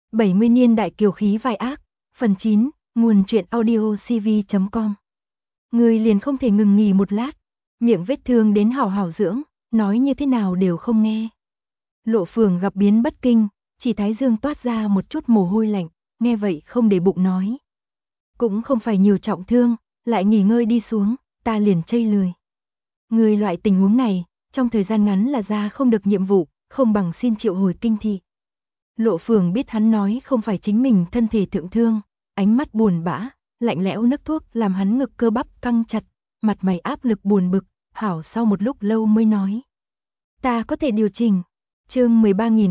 70 niên đại kiều khí vai ác, phần 9, nguồn truyện audio cv.com. Người liền không thể ngừng nghỉ một lát, miệng vết thương đến hảo hảo dưỡng, nói như thế nào đều không nghe. Lộ Phường gặp biến bất kinh, chỉ thái dương toát ra một chút mồ hôi lạnh, nghe vậy không để bụng nói. Cũng không phải nhiều trọng thương, lại nghỉ ngơi đi xuống, ta liền chây lười. Người loại tình huống này, trong thời gian ngắn là ra không được nhiệm vụ, không bằng xin triệu hồi kinh thị. Lộ Phường biết hắn nói không phải chính mình thân thể thượng thương, ánh mắt buồn bã, lạnh lẽo nấc thuốc làm hắn ngực cơ bắp căng chặt, mặt mày áp lực buồn bực, hảo sau một lúc lâu mới nói. Ta có thể điều chỉnh. Chương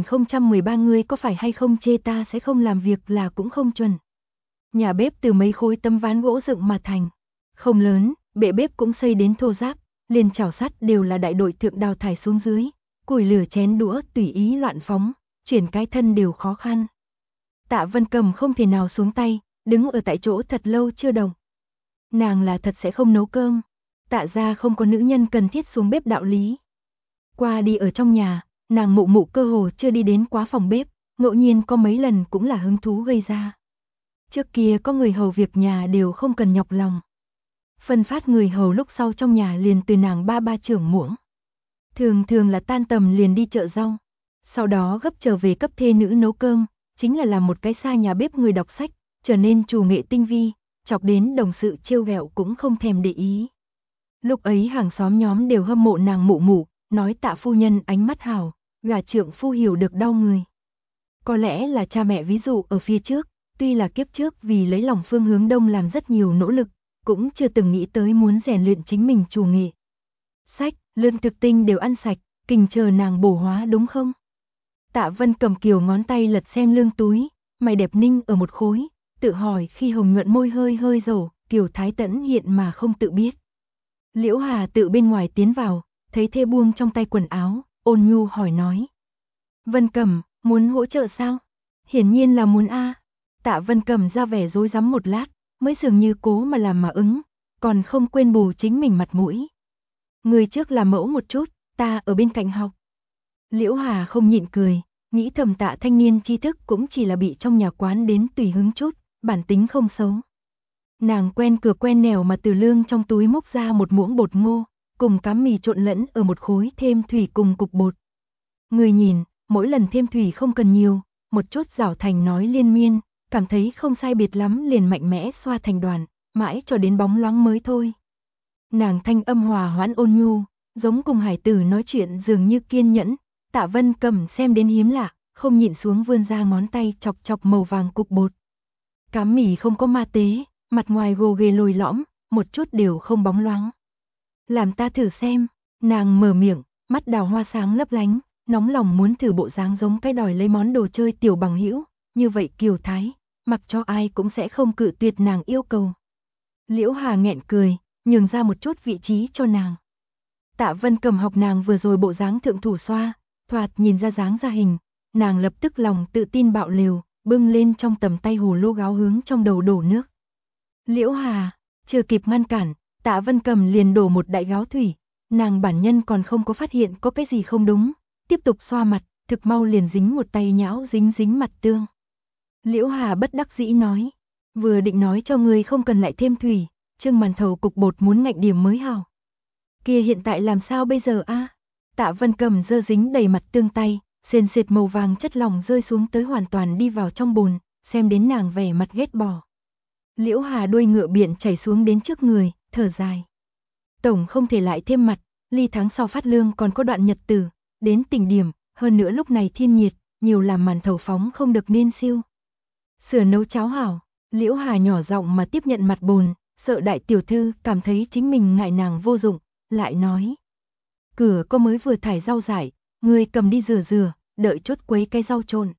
13013 ngươi có phải hay không chê ta sẽ không làm việc là cũng không chuẩn. Nhà bếp từ mấy khối tấm ván gỗ dựng mà thành. Không lớn, bệ bếp cũng xây đến thô ráp, liền chảo sắt đều là đại đội thượng đào thải xuống dưới, củi lửa chén đũa tùy ý loạn phóng, chuyển cái thân đều khó khăn. Tạ Vân Cầm không thể nào xuống tay, đứng ở tại chỗ thật lâu chưa động. Nàng là thật sẽ không nấu cơm, Tạ gia không có nữ nhân cần thiết xuống bếp đạo lý. Qua đi ở trong nhà, nàng mụ mụ cơ hồ chưa đi đến quá phòng bếp, ngẫu nhiên có mấy lần cũng là hứng thú gây ra. Trước kia có người hầu việc nhà đều không cần nhọc lòng. Phân phát người hầu lúc sau trong nhà liền từ nàng ba trưởng muỗng. Thường thường là tan tầm liền đi chợ rau, sau đó gấp trở về cấp thê nữ nấu cơm, chính là làm một cái xa nhà bếp người đọc sách, trở nên chủ nghệ tinh vi, chọc đến đồng sự trêu ghẹo cũng không thèm để ý. Lúc ấy hàng xóm nhóm đều hâm mộ nàng mụ mụ, nói Tạ phu nhân ánh mắt hảo, gả trượng phu hiểu được đau người. Có lẽ là cha mẹ ví dụ ở phía trước, tuy là kiếp trước vì lấy lòng phương hướng đông làm rất nhiều nỗ lực, cũng chưa từng nghĩ tới muốn rèn luyện chính mình chủ nghệ. Sách, lương thực tinh đều ăn sạch, kình chờ nàng bổ hóa đúng không? Tạ Vân Cầm kiều ngón tay lật xem lương túi, mày đẹp ninh ở một khối, tự hỏi khi hồng nhuận môi hơi hơi dầu, kiều thái tẫn hiện mà không tự biết. Liễu Hà tự bên ngoài tiến vào, thấy thê buông trong tay quần áo, ôn nhu hỏi nói. Vân Cầm, muốn hỗ trợ sao? Hiển nhiên là muốn a. Tạ Vân Cầm ra vẻ rối rắm một lát, mới dường như cố mà làm mà ứng, còn không quên bù chính mình mặt mũi. Người trước làm mẫu một chút, ta ở bên cạnh học. Liễu Hà không nhịn cười, nghĩ thầm Tạ thanh niên tri thức cũng chỉ là bị trong nhà quán đến tùy hứng chút, bản tính không xấu. Nàng quen cửa quen nẻo mà từ lương trong túi móc ra một muỗng bột ngô, cùng cám mì trộn lẫn ở một khối thêm thủy cùng cục bột. Người nhìn, mỗi lần thêm thủy không cần nhiều, một chút rảo thành nói liên miên, cảm thấy không sai biệt lắm liền mạnh mẽ xoa thành đoàn, mãi cho đến bóng loáng mới thôi. Nàng thanh âm hòa hoãn ôn nhu, giống cùng hải tử nói chuyện dường như kiên nhẫn. Tạ Vân Cầm xem đến hiếm lạ, không nhịn xuống vươn ra ngón tay chọc chọc màu vàng cục bột. Cám mì không có ma tế, mặt ngoài gồ ghề lồi lõm, một chút đều không bóng loáng. Làm ta thử xem, nàng mở miệng, mắt đào hoa sáng lấp lánh, nóng lòng muốn thử bộ dáng giống cái đòi lấy món đồ chơi tiểu bằng hữu, như vậy kiều thái, mặc cho ai cũng sẽ không cự tuyệt nàng yêu cầu. Liễu Hà nghẹn cười, nhường ra một chút vị trí cho nàng. Tạ Vân Cầm học nàng vừa rồi bộ dáng thượng thủ xoa, thoạt nhìn ra dáng ra hình, nàng lập tức lòng tự tin bạo liều, bưng lên trong tầm tay hồ lô gáo hướng trong đầu đổ nước. Liễu Hà, chưa kịp ngăn cản, Tạ Vân Cầm liền đổ một đại gáo thủy, nàng bản nhân còn không có phát hiện có cái gì không đúng, tiếp tục xoa mặt, thực mau liền dính một tay nhão dính mặt tương. Liễu Hà bất đắc dĩ nói, vừa định nói cho người không cần lại thêm thủy, chưng màn thầu cục bột muốn ngạnh điểm mới hảo. Kia hiện tại làm sao bây giờ a? Tạ Vân Cầm dơ dính đầy mặt tương tay, sền sệt màu vàng chất lỏng rơi xuống tới hoàn toàn đi vào trong bồn, xem đến nàng vẻ mặt ghét bỏ. Liễu Hà đuôi ngựa biển chảy xuống đến trước người, thở dài. Tổng không thể lại thêm mặt, ly tháng sau phát lương còn có đoạn nhật tử, đến tỉnh điểm, hơn nữa lúc này thiên nhiệt, nhiều làm màn thầu phóng không được nên siêu. Sửa nấu cháo hảo, Liễu Hà nhỏ giọng mà tiếp nhận mặt bồn, sợ đại tiểu thư cảm thấy chính mình ngại nàng vô dụng, lại nói. Cửa có mới vừa thải rau dại, ngươi cầm đi rửa, đợi chút quấy cái rau trộn.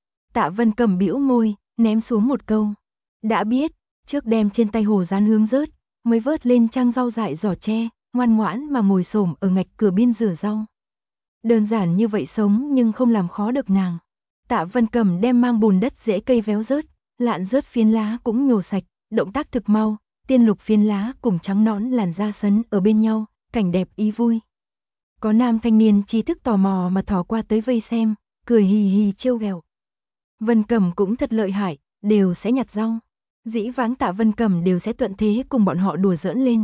Tạ Vân Cầm bĩu môi, ném xuống một câu. Đã biết, trước đem trên tay hồ rán hướng rớt, mới vớt lên trang rau dại giỏ tre, ngoan ngoãn mà ngồi xổm ở ngạch cửa biên rửa rau. Đơn giản như vậy sống nhưng không làm khó được nàng. Tạ Vân Cầm đem mang bùn đất rễ cây véo rớt, lạn rớt phiến lá cũng nhổ sạch, động tác thực mau, tiên lục phiến lá cùng trắng nõn làn da sấn ở bên nhau, cảnh đẹp ý vui. Có nam thanh niên trí thức tò mò mà thò qua tới vây xem, cười hì hì trêu ghẹo. Vân Cẩm cũng thật lợi hại, đều sẽ nhặt rau. Dĩ vãng Tạ Vân Cẩm đều sẽ thuận thế cùng bọn họ đùa giỡn lên.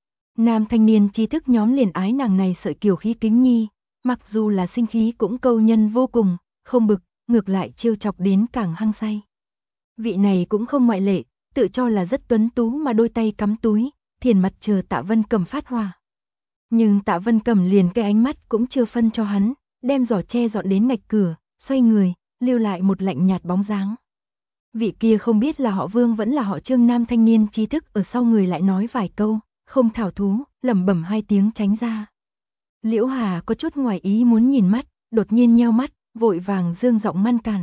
Nam thanh niên trí thức nhóm liền ái nàng này sợi kiều khí kính nhi, mặc dù là sinh khí cũng câu nhân vô cùng, không bực, ngược lại trêu chọc đến càng hăng say. Vị này cũng không ngoại lệ, tự cho là rất tuấn tú mà đôi tay cắm túi, thiền mặt chờ Tạ Vân Cẩm phát hỏa. Nhưng Tạ Vân Cẩm liền cái ánh mắt cũng chưa phân cho hắn, đem giỏ tre dọn đến ngạch cửa, xoay người, lưu lại một lạnh nhạt bóng dáng. Vị kia không biết là họ Vương vẫn là họ Trương nam thanh niên trí thức ở sau người lại nói vài câu, không thảo thú, lẩm bẩm hai tiếng tránh ra. Liễu Hà có chút ngoài ý muốn nhìn mắt, đột nhiên nheo mắt, vội vàng dương giọng ngăn cản.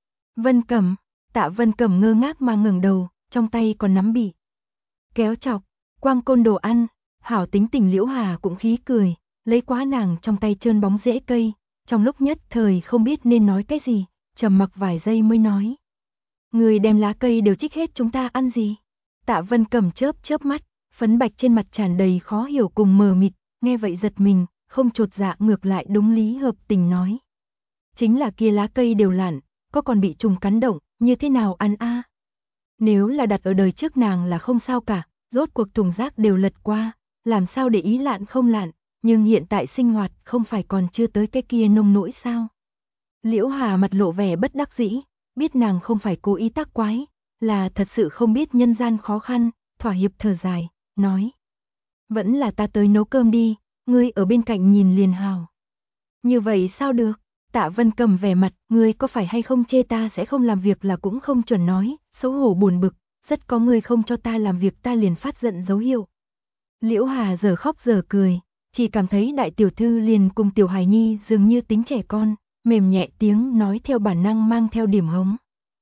Vân Cẩm, Tạ Vân Cẩm ngơ ngác mà ngẩng đầu, trong tay còn nắm bị kéo chọc, quang côn đồ ăn, hảo tính tình Liễu Hà cũng khí cười, lấy quá nàng trong tay trơn bóng rễ cây, trong lúc nhất thời không biết nên nói cái gì, trầm mặc vài giây mới nói. Người đem lá cây đều trích hết chúng ta ăn gì? Tạ Vân Cẩm chớp chớp mắt, phấn bạch trên mặt tràn đầy khó hiểu cùng mờ mịt, nghe vậy giật mình, không chột dạ ngược lại đúng lý hợp tình nói. Chính là kia lá cây đều lạn, có còn bị trùng cắn động, như thế nào ăn a? Nếu là đặt ở đời trước nàng là không sao cả, rốt cuộc thùng rác đều lật qua, làm sao để ý lạn không lạn, nhưng hiện tại sinh hoạt không phải còn chưa tới cái kia nông nỗi sao? Liễu Hà mặt lộ vẻ bất đắc dĩ, biết nàng không phải cố ý tác quái, là thật sự không biết nhân gian khó khăn, thỏa hiệp thở dài, nói. Vẫn là ta tới nấu cơm đi, ngươi ở bên cạnh nhìn liền hào. Như vậy sao được? Tạ Vân Cẩm vẻ mặt, ngươi có phải hay không chê ta sẽ không làm việc là cũng không chuẩn nói, xấu hổ buồn bực, rất có ngươi không cho ta làm việc ta liền phát giận dấu hiệu. Liễu Hà giờ khóc giờ cười, chỉ cảm thấy đại tiểu thư liền cùng tiểu hài nhi dường như tính trẻ con, mềm nhẹ tiếng nói theo bản năng mang theo điểm hống.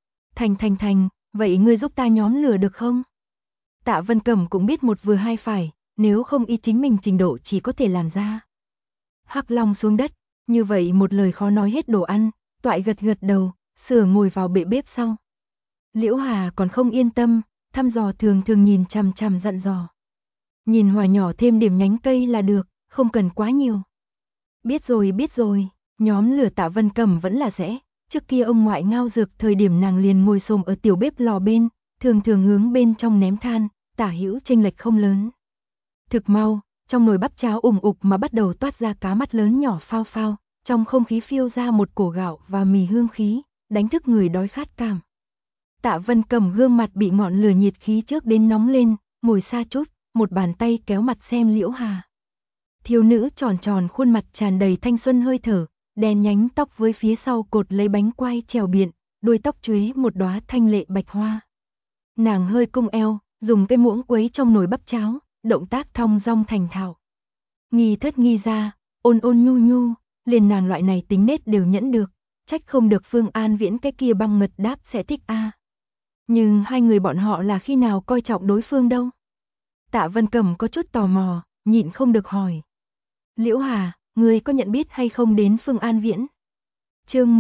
Thành, vậy ngươi giúp ta nhóm lửa được không? Tạ Vân Cẩm cũng biết một vừa hai phải, nếu không y chính mình trình độ chỉ có thể làm ra. Hắc Long xuống đất, như vậy một lời khó nói hết đồ ăn, toại gật gật đầu, sửa ngồi vào bệ bếp sau. Liễu Hà còn không yên tâm, thăm dò thường nhìn chằm chằm dặn dò. Nhìn hỏa nhỏ thêm điểm nhánh cây là được, không cần quá nhiều. Biết rồi, nhóm lửa Tạ Vân Cẩm vẫn là sẽ. Trước kia ông ngoại ngao dược thời điểm nàng liền ngồi xổm ở tiểu bếp lò bên, thường hướng bên trong ném than, tả hữu chênh lệch không lớn. Thực mau, trong nồi bắp cháo ủng ục mà bắt đầu toát ra cá mắt lớn nhỏ phao phao, trong không khí phiêu ra một cổ gạo và mì hương khí, đánh thức người đói khát cảm. Tạ Vân Cẩm gương mặt bị ngọn lửa nhiệt khí trước đến nóng lên, ngồi xa chút, một bàn tay kéo mặt xem Liễu Hà. Thiếu nữ tròn khuôn mặt tràn đầy thanh xuân hơi thở, đen nhánh tóc với phía sau cột lấy bánh quai trèo biện, đuôi tóc chuế một đóa thanh lệ bạch hoa. Nàng hơi cung eo, dùng cái muỗng quấy trong nồi bắp cháo, động tác thong dong thành thạo. Nghi thất nghi ra, ôn nhu, liền nàng loại này tính nết đều nhẫn được, trách không được Phương An Viễn cái kia băng ngật đáp sẽ thích a. Nhưng hai người bọn họ là khi nào coi trọng đối phương đâu? Tạ Vân Cẩm có chút tò mò, nhịn không được hỏi. Liễu Hà, ngươi có nhận biết hay không đến Phương An Viễn? Chương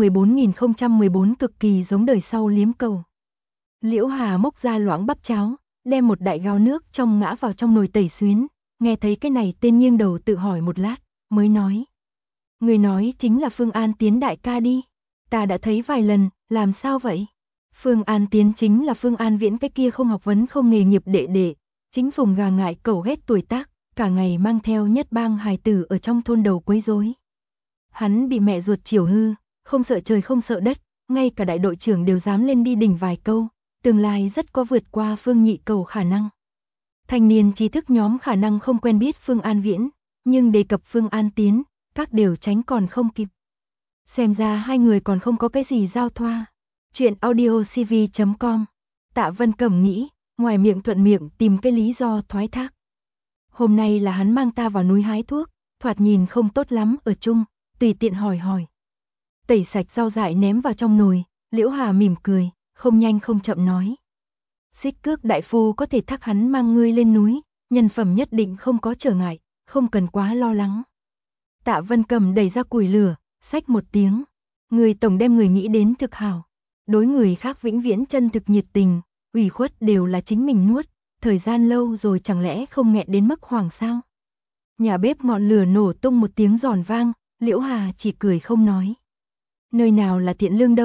14014 cực kỳ giống đời sau liếm cầu. Liễu Hà móc ra loãng bắp cháo, đem một đại gáo nước trong ngã vào trong nồi tẩy xuyến, nghe thấy cái này tên nghiêng đầu tự hỏi một lát, mới nói. Người nói chính là Phương An Tiến đại ca đi. Ta đã thấy vài lần, làm sao vậy? Phương An Tiến chính là Phương An Viễn cái kia không học vấn không nghề nghiệp đệ, chính phùng gà ngại cẩu ghét tuổi tác, cả ngày mang theo nhất bang hài tử ở trong thôn đầu quấy rối. Hắn bị mẹ ruột chiều hư, không sợ trời không sợ đất, ngay cả đại đội trưởng đều dám lên đi đỉnh vài câu, tương lai rất có vượt qua Phương Nhị Cầu khả năng. Thanh niên trí thức nhóm khả năng không quen biết Phương An Viễn, nhưng đề cập Phương An Tiến, các đều tránh còn không kịp. Xem ra hai người còn không có cái gì giao thoa. Chuyện audiocv.com. Tạ Vân Cẩm nghĩ, ngoài miệng thuận miệng tìm cái lý do thoái thác. Hôm nay là hắn mang ta vào núi hái thuốc, thoạt nhìn không tốt lắm ở chung, tùy tiện hỏi. Tẩy sạch rau dại ném vào trong nồi, Liễu Hà mỉm cười, không nhanh không chậm nói. Xích Cước đại phu có thể thác hắn mang ngươi lên núi, nhân phẩm nhất định không có trở ngại, không cần quá lo lắng. Tạ Vân Cẩm đẩy ra củi lửa, xách một tiếng. Người tổng đem người nghĩ đến thực hảo. Đối người khác vĩnh viễn chân thực nhiệt tình, ủy khuất đều là chính mình nuốt, thời gian lâu rồi chẳng lẽ không nghẹn đến mức hoảng sao? Nhà bếp ngọn lửa nổ tung một tiếng giòn vang, Liễu Hà chỉ cười không nói. Nơi nào là thiện lương đâu,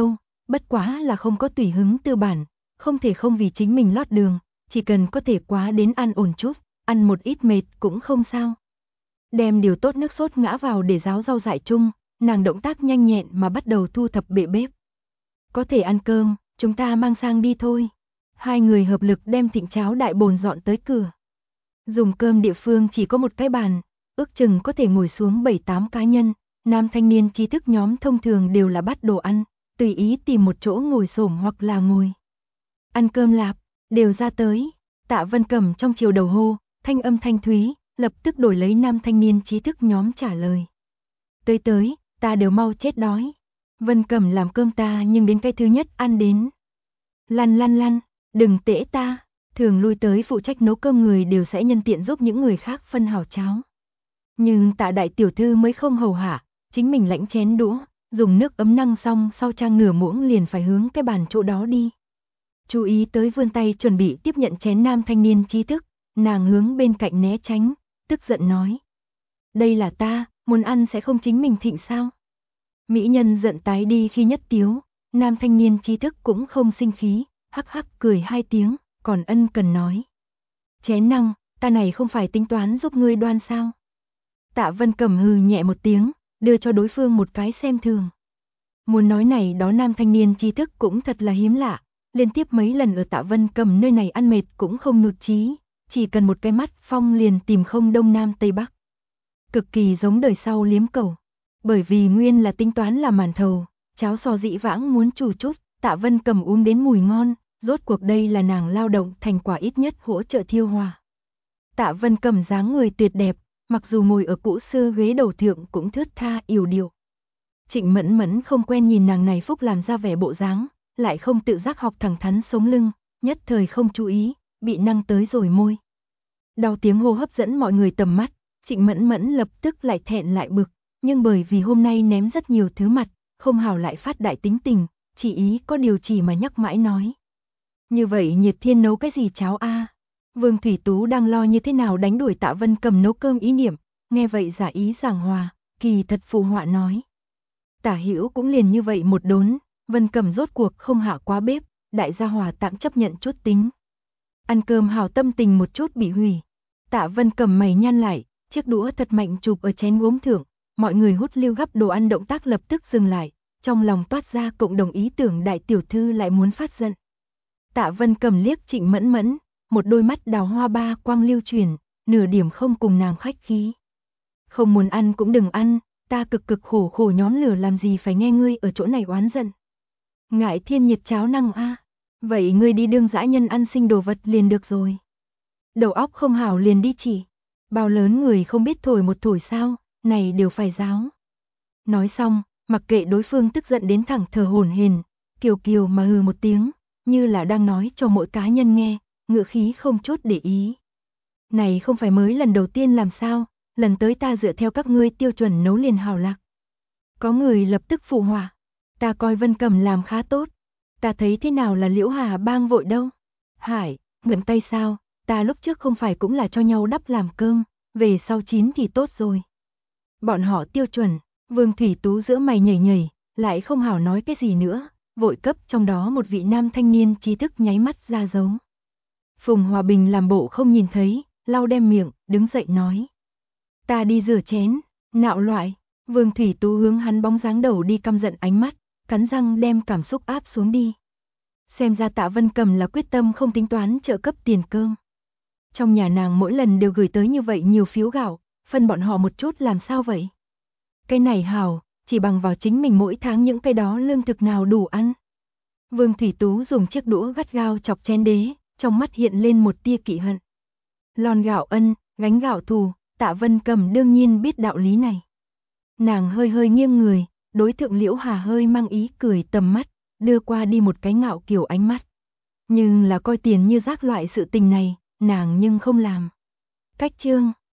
bất quá là không có tùy hứng tư bản, không thể không vì chính mình lót đường, chỉ cần có thể quá đến ăn ổn chút, ăn một ít mệt cũng không sao. Đem điều tốt nước sốt ngã vào để ráo rau dại chung, nàng động tác nhanh nhẹn mà bắt đầu thu thập bệ bếp. Có thể ăn cơm, chúng ta mang sang đi thôi. Hai người hợp lực đem thịnh cháo đại bồn dọn tới cửa. Dùng cơm địa phương chỉ có một cái bàn, ước chừng có thể ngồi xuống 7-8 cá nhân, nam thanh niên trí thức nhóm thông thường đều là bắt đồ ăn, tùy ý tìm một chỗ ngồi xổm hoặc là ngồi. Ăn cơm lạp, đều ra tới. Tạ Vân Cẩm trong chiều đầu hô, thanh âm thanh thúy, lập tức đổi lấy nam thanh niên trí thức nhóm trả lời. Tới, ta đều mau chết đói. Vân Cẩm làm cơm ta nhưng đến cái thứ nhất ăn đến. Lăn, đừng tễ ta. Thường lui tới phụ trách nấu cơm người đều sẽ nhân tiện giúp những người khác phân hảo cháo. Nhưng Tạ đại tiểu thư mới không hầu hạ, chính mình lãnh chén đũa, dùng nước ấm năng xong sau trang nửa muỗng liền phải hướng cái bàn chỗ đó đi. Chú ý tới vươn tay chuẩn bị tiếp nhận chén nam thanh niên trí thức, nàng hướng bên cạnh né tránh, tức giận nói. Đây là ta, muốn ăn sẽ không chính mình thịnh sao? Mỹ nhân giận tái đi khi nhất tiếu, nam thanh niên trí thức cũng không sinh khí, hắc hắc cười 2 tiếng, còn ân cần nói. Chén năng, ta này không phải tính toán giúp ngươi đoan sao? Tạ Vân Cẩm hừ nhẹ một tiếng, đưa cho đối phương một cái xem thường. Muốn nói này đó nam thanh niên trí thức cũng thật là hiếm lạ, liên tiếp mấy lần ở Tạ Vân Cẩm nơi này ăn mệt cũng không nhụt chí, chỉ cần một cái mắt phong liền tìm không đông nam tây bắc. Cực kỳ giống đời sau liếm cầu. Bởi vì nguyên là tính toán là màn thầu, cháo sò dĩ vãng muốn chủ chút, Tạ Vân Cẩm uống đến mùi ngon, rốt cuộc đây là nàng lao động thành quả ít nhất hỗ trợ thiêu hòa. Tạ Vân Cẩm dáng người tuyệt đẹp, mặc dù ngồi ở cũ xưa ghế đầu thượng cũng thướt tha yểu điệu. Trịnh Mẫn Mẫn không quen nhìn nàng này phúc làm ra vẻ bộ dáng, lại không tự giác học thẳng thắn sống lưng, nhất thời không chú ý, bị năng tới rồi môi. Đau tiếng hô hấp dẫn mọi người tầm mắt, Trịnh Mẫn Mẫn lập tức lại thẹn lại bực, nhưng bởi vì hôm nay ném rất nhiều thứ mặt, không hảo lại phát đại tính tình, chỉ ý có điều chỉ mà nhắc mãi nói. Như vậy Nhiệt Thiên nấu cái gì cháo a? Vương Thủy Tú đang lo như thế nào đánh đuổi Tạ Vân Cẩm nấu cơm ý niệm, nghe vậy giả ý giảng hòa, kỳ thật phù họa nói. Tả Hữu cũng liền như vậy một đốn, Vân Cẩm rốt cuộc không hạ quá bếp, đại gia hòa tạm chấp nhận chút tính. Ăn cơm hảo tâm tình một chút bị hủy. Tạ Vân Cẩm mày nhăn lại, chiếc đũa thật mạnh chụp ở chén gốm thượng, mọi người hút lưu gắp đồ ăn động tác lập tức dừng lại, trong lòng toát ra cộng đồng ý tưởng đại tiểu thư lại muốn phát giận. Tạ Vân Cẩm liếc Trịnh Mẫn Mẫn, một đôi mắt đào hoa ba quang lưu chuyển, nửa điểm không cùng nàng khách khí. Không muốn ăn cũng đừng ăn, ta cực khổ nhóm lửa làm gì phải nghe ngươi ở chỗ này oán giận. Ngại thiên nhiệt cháo năng a, vậy ngươi đi đương dã nhân ăn sinh đồ vật liền được rồi. Đầu óc không hảo liền đi chỉ, bao lớn người không biết thổi một thổi sao, này đều phải giáo. Nói xong, mặc kệ đối phương tức giận đến thẳng thở hổn hển, kiều mà hừ một tiếng, như là đang nói cho mỗi cá nhân nghe, ngữ khí không chút để ý. Này không phải mới lần đầu tiên làm sao, lần tới ta dựa theo các ngươi tiêu chuẩn nấu liền hảo lạc. Có người lập tức phụ họa, ta coi Vân Cẩm làm khá tốt, ta thấy thế nào là Liễu Hà bang vội đâu. Hải, ngậm tay sao, ta lúc trước không phải cũng là cho nhau đắp làm cơm, về sau chín thì tốt rồi. Bọn họ tiêu chuẩn, Vương Thủy Tú giữa mày nhảy, lại không hảo nói cái gì nữa, vội cấp trong đó một vị nam thanh niên trí thức nháy mắt ra dấu. Phùng Hòa Bình làm bộ không nhìn thấy, lau đem miệng, đứng dậy nói. Ta đi rửa chén, nạo loại. Vương Thủy Tú hướng hắn bóng dáng đầu đi căm giận ánh mắt, cắn răng đem cảm xúc áp xuống đi. Xem ra Tạ Vân Cẩm là quyết tâm không tính toán trợ cấp tiền cơm. Trong nhà nàng mỗi lần đều gửi tới như vậy nhiều phiếu gạo, phân bọn họ một chút làm sao vậy? Cái này hảo, chỉ bằng vào chính mình mỗi tháng những cái đó lương thực nào đủ ăn. Vương Thủy Tú dùng chiếc đũa gắt gao chọc chén đế, trong mắt hiện lên một tia kỵ hận. Lon gạo ân, gánh gạo thù, Tạ Vân Cẩm đương nhiên biết đạo lý này. Nàng hơi nghiêng người, đối thượng Liễu Hà hơi mang ý cười tầm mắt, đưa qua đi một cái ngạo kiểu ánh mắt. Nhưng là coi tiền như rác loại sự tình này, nàng nhưng không làm. Cách chương